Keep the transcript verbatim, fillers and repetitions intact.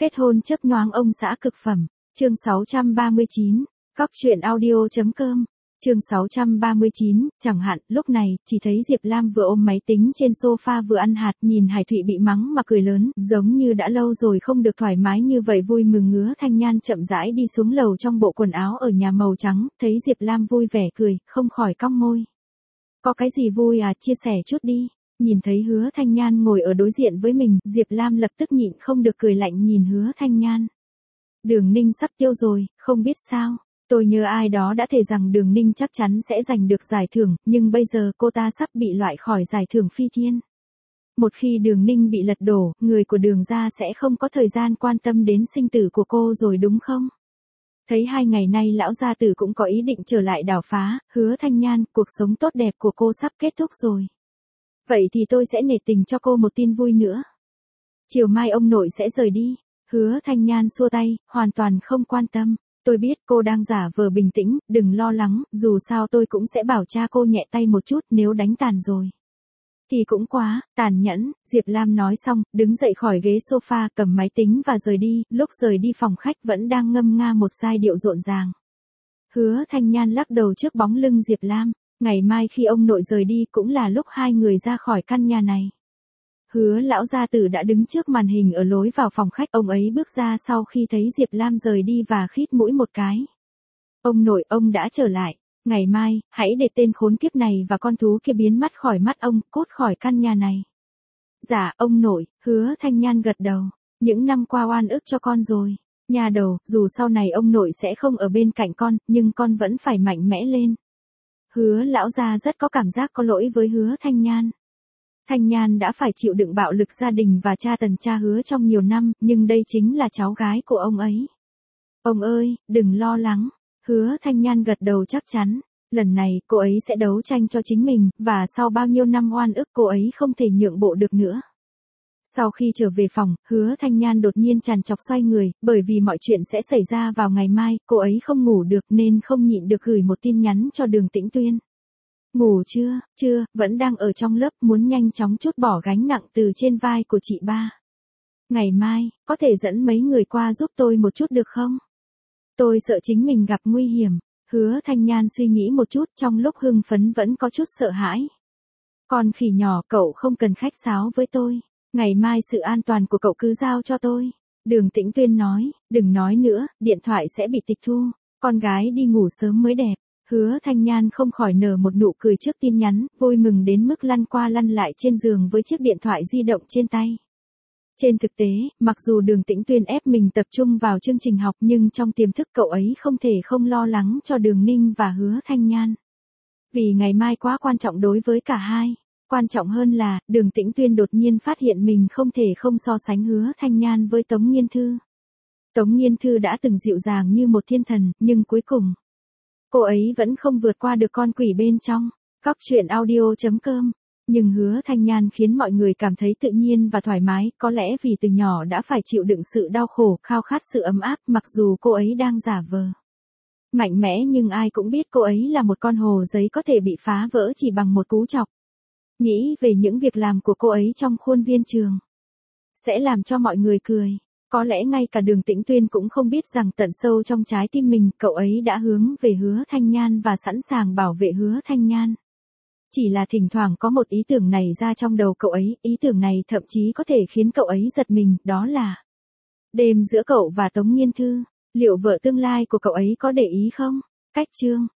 Kết hôn chớp nhoáng ông xã cực phẩm, chương sáu trăm ba mươi chín, cóc truyện audio.com, chương sáu trăm ba mươi chín, chẳng hạn, lúc này, chỉ thấy Diệp Lam vừa ôm máy tính trên sofa vừa ăn hạt, nhìn Hải Thụy bị mắng mà cười lớn, giống như đã lâu rồi không được thoải mái như vậy vui mừng ngứa Thanh Nhan chậm rãi đi xuống lầu trong bộ quần áo ở nhà màu trắng, thấy Diệp Lam vui vẻ cười, không khỏi cong môi. Có cái gì vui à, chia sẻ chút đi. Nhìn thấy Hứa Thanh Nhan ngồi ở đối diện với mình, Diệp Lam lập tức nhịn không được cười lạnh nhìn Hứa Thanh Nhan. Đường Ninh sắp tiêu rồi, không biết sao, tôi nhớ ai đó đã thề rằng Đường Ninh chắc chắn sẽ giành được giải thưởng, nhưng bây giờ cô ta sắp bị loại khỏi giải thưởng Phi Thiên. Một khi Đường Ninh bị lật đổ, người của Đường gia sẽ không có thời gian quan tâm đến sinh tử của cô rồi đúng không? Thấy hai ngày nay lão gia tử cũng có ý định trở lại đảo phá, Hứa Thanh Nhan, cuộc sống tốt đẹp của cô sắp kết thúc rồi. Vậy thì tôi sẽ nể tình cho cô một tin vui nữa. Chiều mai ông nội sẽ rời đi. Hứa Thanh Nhan xua tay, hoàn toàn không quan tâm. Tôi biết cô đang giả vờ bình tĩnh, đừng lo lắng, dù sao tôi cũng sẽ bảo cha cô nhẹ tay một chút nếu đánh tàn rồi. Thì cũng quá, tàn nhẫn, Diệp Lam nói xong, đứng dậy khỏi ghế sofa cầm máy tính và rời đi, lúc rời đi phòng khách vẫn đang ngâm nga một giai điệu rộn ràng. Hứa Thanh Nhan lắc đầu trước bóng lưng Diệp Lam. Ngày mai khi ông nội rời đi cũng là lúc hai người ra khỏi căn nhà này. Hứa lão gia tử đã đứng trước màn hình ở lối vào phòng khách, ông ấy bước ra sau khi thấy Diệp Lam rời đi và khít mũi một cái. Ông nội, ông đã trở lại, ngày mai, hãy để tên khốn kiếp này và con thú kia biến mất khỏi mắt ông, cút khỏi căn nhà này. Dạ, ông nội, Hứa Thanh Nhan gật đầu, những năm qua oan ức cho con rồi. Nhà đầu, dù sau này ông nội sẽ không ở bên cạnh con, nhưng con vẫn phải mạnh mẽ lên. Hứa lão gia rất có cảm giác có lỗi với Hứa Thanh Nhan. Thanh Nhan đã phải chịu đựng bạo lực gia đình và tra tấn cha Hứa trong nhiều năm, nhưng đây chính là cháu gái của ông ấy. Ông ơi, đừng lo lắng. Hứa Thanh Nhan gật đầu chắc chắn. Lần này, cô ấy sẽ đấu tranh cho chính mình, và sau bao nhiêu năm oan ức cô ấy không thể nhượng bộ được nữa. Sau khi trở về phòng, Hứa Thanh Nhan đột nhiên trằn trọc xoay người, bởi vì mọi chuyện sẽ xảy ra vào ngày mai, cô ấy không ngủ được nên không nhịn được gửi một tin nhắn cho Đường Tĩnh Tuyên. Ngủ chưa, chưa, vẫn đang ở trong lớp, muốn nhanh chóng trút bỏ gánh nặng từ trên vai của chị ba. Ngày mai, có thể dẫn mấy người qua giúp tôi một chút được không? Tôi sợ chính mình gặp nguy hiểm. Hứa Thanh Nhan suy nghĩ một chút, trong lúc hưng phấn vẫn có chút sợ hãi. Con khỉ nhỏ, cậu không cần khách sáo với tôi. Ngày mai sự an toàn của cậu cứ giao cho tôi. Đường Tĩnh Tuyên nói, đừng nói nữa, điện thoại sẽ bị tịch thu. Con gái đi ngủ sớm mới đẹp. Hứa Thanh Nhan không khỏi nở một nụ cười trước tin nhắn, vui mừng đến mức lăn qua lăn lại trên giường với chiếc điện thoại di động trên tay. Trên thực tế, mặc dù Đường Tĩnh Tuyên ép mình tập trung vào chương trình học nhưng trong tiềm thức cậu ấy không thể không lo lắng cho Đường Ninh và Hứa Thanh Nhan. Vì ngày mai quá quan trọng đối với cả hai. Quan trọng hơn là, Đường Tĩnh Tuyên đột nhiên phát hiện mình không thể không so sánh Hứa Thanh Nhan với Tống Nghiên Thư. Tống Nghiên Thư đã từng dịu dàng như một thiên thần, nhưng cuối cùng, cô ấy vẫn không vượt qua được con quỷ bên trong. Cóc truyện audio.com. Nhưng Hứa Thanh Nhan khiến mọi người cảm thấy tự nhiên và thoải mái, có lẽ vì từ nhỏ đã phải chịu đựng sự đau khổ, khao khát sự ấm áp, mặc dù cô ấy đang giả vờ mạnh mẽ nhưng ai cũng biết cô ấy là một con hồ giấy có thể bị phá vỡ chỉ bằng một cú chọc. Nghĩ về những việc làm của cô ấy trong khuôn viên trường, sẽ làm cho mọi người cười. Có lẽ ngay cả Đường Tĩnh Tuyên cũng không biết rằng tận sâu trong trái tim mình, cậu ấy đã hướng về Hứa Thanh Nhan và sẵn sàng bảo vệ Hứa Thanh Nhan. Chỉ là thỉnh thoảng có một ý tưởng này ra trong đầu cậu ấy, ý tưởng này thậm chí có thể khiến cậu ấy giật mình, đó là đêm giữa cậu và Tống Nghiên Thư, liệu vợ tương lai của cậu ấy có để ý không? Cách chương